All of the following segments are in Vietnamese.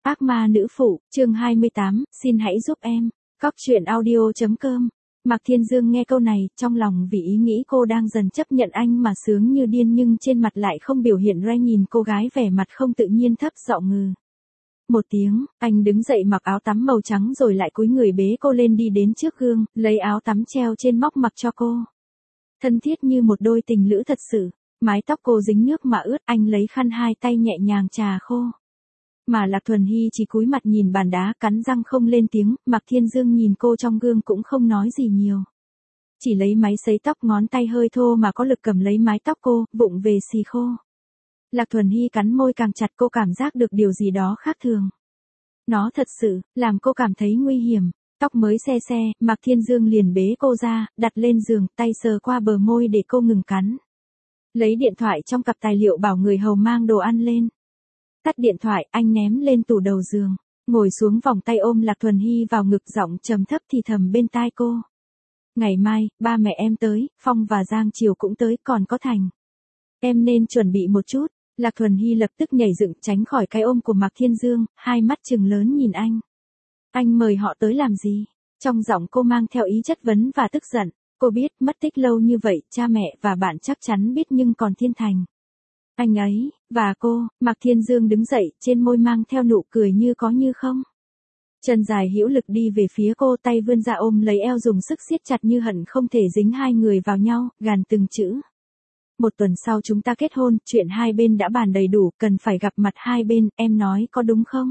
Ác ma nữ phụ, chương 28, xin hãy giúp em. Cóc truyện audio.com. Mạc Thiên Dương nghe câu này, trong lòng vì ý nghĩ cô đang dần chấp nhận anh mà sướng như điên, nhưng trên mặt lại không biểu hiện ra, nhìn cô gái vẻ mặt không tự nhiên thấp giọng ngừ. Một tiếng, anh đứng dậy mặc áo tắm màu trắng rồi lại cúi người bế cô lên đi đến trước gương, lấy áo tắm treo trên móc mặc cho cô. Thân thiết như một đôi tình lữ thật sự, mái tóc cô dính nước mà ướt, anh lấy khăn hai tay nhẹ nhàng chà khô. Mà Lạc Thuần Hy chỉ cúi mặt nhìn bàn đá, cắn răng không lên tiếng. Mạc Thiên Dương nhìn cô trong gương cũng không nói gì nhiều. Chỉ lấy máy sấy tóc, ngón tay hơi thô mà có lực cầm lấy mái tóc cô, vụng về xì khô. Lạc Thuần Hy cắn môi càng chặt, cô cảm giác được điều gì đó khác thường. Nó thật sự, làm cô cảm thấy nguy hiểm. Tóc mới se se, Mạc Thiên Dương liền bế cô ra, đặt lên giường, tay sờ qua bờ môi để cô ngừng cắn. Lấy điện thoại trong cặp tài liệu bảo người hầu mang đồ ăn lên. Tắt điện thoại, anh ném lên tủ đầu giường, ngồi xuống vòng tay ôm Lạc Thuần Hy vào ngực, giọng trầm thấp thì thầm bên tai cô. Ngày mai, ba mẹ em tới, Phong và Giang Triều cũng tới, còn có Thành. Em nên chuẩn bị một chút. Lạc Thuần Hy lập tức nhảy dựng tránh khỏi cái ôm của Mạc Thiên Dương, hai mắt trừng lớn nhìn anh. Anh mời họ tới làm gì? Trong giọng cô mang theo ý chất vấn và tức giận. Cô biết mất tích lâu như vậy, cha mẹ và bạn chắc chắn biết, nhưng còn Thiên Thành. Anh ấy, và cô. Mạc Thiên Dương đứng dậy, trên môi mang theo nụ cười như có như không. Chân dài hữu lực đi về phía cô, tay vươn ra ôm lấy eo, dùng sức siết chặt như hận không thể dính hai người vào nhau, gàn từng chữ. Một tuần sau chúng ta kết hôn, chuyện hai bên đã bàn đầy đủ, cần phải gặp mặt hai bên, em nói có đúng không?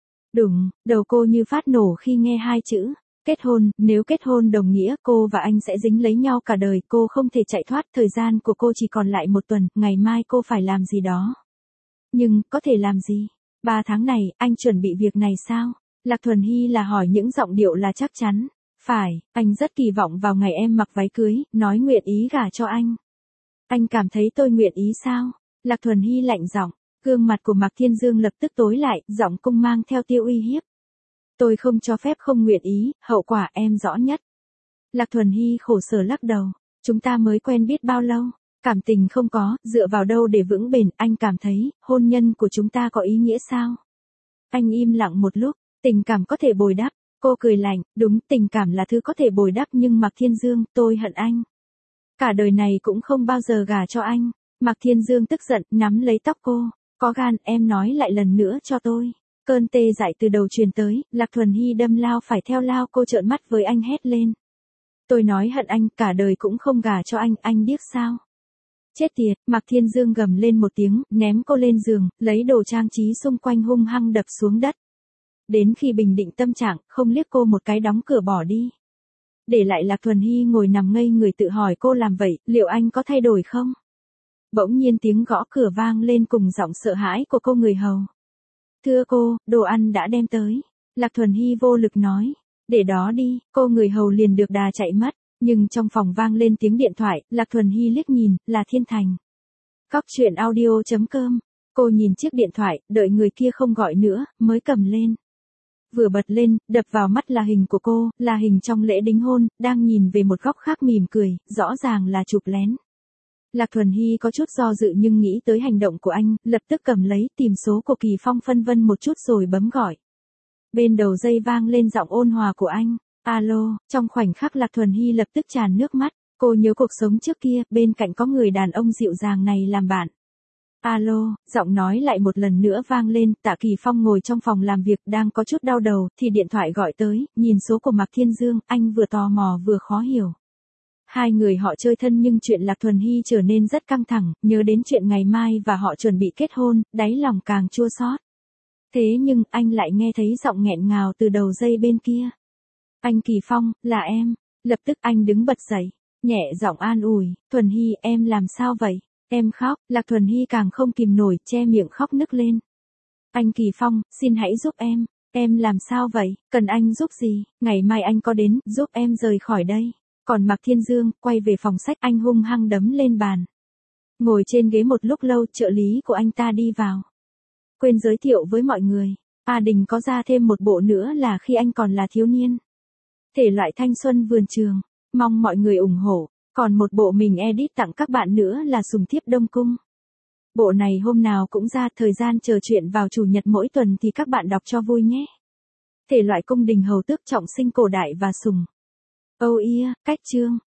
Đúng, đầu cô như phát nổ khi nghe hai chữ. Kết hôn, nếu kết hôn đồng nghĩa cô và anh sẽ dính lấy nhau cả đời, cô không thể chạy thoát, thời gian của cô chỉ còn lại một tuần, ngày mai cô phải làm gì đó. Nhưng, có thể làm gì? 3 tháng này, anh chuẩn bị việc này sao? Lạc Thuần Hy là hỏi những giọng điệu là chắc chắn. Phải, anh rất kỳ vọng vào ngày em mặc váy cưới, nói nguyện ý gả cho anh. Anh cảm thấy tôi nguyện ý sao? Lạc Thuần Hy lạnh giọng, gương mặt của Mạc Thiên Dương lập tức tối lại, giọng cung mang theo tia uy hiếp. Tôi không cho phép không nguyện ý, hậu quả em rõ nhất. Lạc Thuần Hy khổ sở lắc đầu, chúng ta mới quen biết bao lâu, cảm tình không có, dựa vào đâu để vững bền, anh cảm thấy, hôn nhân của chúng ta có ý nghĩa sao? Anh im lặng một lúc, tình cảm có thể bồi đắp, cô cười lạnh, đúng, tình cảm là thứ có thể bồi đắp, nhưng Mạc Thiên Dương, tôi hận anh. Cả đời này cũng không bao giờ gả cho anh. Mạc Thiên Dương tức giận, nắm lấy tóc cô, có gan, em nói lại lần nữa cho tôi. Cơn tê dại từ đầu truyền tới, Lạc Thuần Hy đâm lao phải theo lao, cô trợn mắt với anh hét lên. Tôi nói hận anh, cả đời cũng không gả cho anh điếc sao? Chết tiệt, Mạc Thiên Dương gầm lên một tiếng, ném cô lên giường, lấy đồ trang trí xung quanh hung hăng đập xuống đất. Đến khi bình định tâm trạng, không liếc cô một cái, đóng cửa bỏ đi. Để lại Lạc Thuần Hy ngồi nằm ngây người, tự hỏi cô làm vậy, liệu anh có thay đổi không? Bỗng nhiên tiếng gõ cửa vang lên cùng giọng sợ hãi của cô người hầu. Thưa cô, đồ ăn đã đem tới. Lạc Thuần Hy vô lực nói. Để đó đi, cô người hầu liền được đà chạy mất. Nhưng trong phòng vang lên tiếng điện thoại, Lạc Thuần Hy liếc nhìn, là Thiên Thành. Cóc truyện audio.com. Cô nhìn chiếc điện thoại, đợi người kia không gọi nữa, mới cầm lên. Vừa bật lên, đập vào mắt là hình của cô, là hình trong lễ đính hôn, đang nhìn về một góc khác mỉm cười, rõ ràng là chụp lén. Lạc Thuần Hy có chút do dự, nhưng nghĩ tới hành động của anh, lập tức cầm lấy, tìm số của Kỳ Phong, phân vân một chút rồi bấm gọi. Bên đầu dây vang lên giọng ôn hòa của anh. Alo, trong khoảnh khắc Lạc Thuần Hy lập tức tràn nước mắt, cô nhớ cuộc sống trước kia, bên cạnh có người đàn ông dịu dàng này làm bạn. Alo, giọng nói lại một lần nữa vang lên, Tạ Kỳ Phong ngồi trong phòng làm việc đang có chút đau đầu, thì điện thoại gọi tới, nhìn số của Mạc Thiên Dương, anh vừa tò mò vừa khó hiểu. Hai người họ chơi thân, nhưng chuyện Lạc Thuần Hy trở nên rất căng thẳng, nhớ đến chuyện ngày mai và họ chuẩn bị kết hôn, đáy lòng càng chua xót. Thế nhưng, anh lại nghe thấy giọng nghẹn ngào từ đầu dây bên kia. Anh Kỳ Phong, là em. Lập tức anh đứng bật dậy, nhẹ giọng an ủi, Thuần Hy, em làm sao vậy? Em khóc. Lạc Thuần Hy càng không kìm nổi, che miệng khóc nức lên. Anh Kỳ Phong, xin hãy giúp em làm sao vậy, cần anh giúp gì, ngày mai anh có đến, giúp em rời khỏi đây. Còn Mạc Thiên Dương, quay về phòng sách, anh hung hăng đấm lên bàn. Ngồi trên ghế một lúc lâu, trợ lý của anh ta đi vào. Quên giới thiệu với mọi người, A Đình có ra thêm một bộ nữa là khi anh còn là thiếu niên. Thể loại thanh xuân vườn trường, mong mọi người ủng hộ. Còn một bộ mình edit tặng các bạn nữa là Sùng Thiếp Đông Cung. Bộ này hôm nào cũng ra, thời gian chờ chuyện vào chủ nhật mỗi tuần thì các bạn đọc cho vui nhé. Thể loại cung đình hầu tước trọng sinh cổ đại và sùng. Oh yeah, cách chương.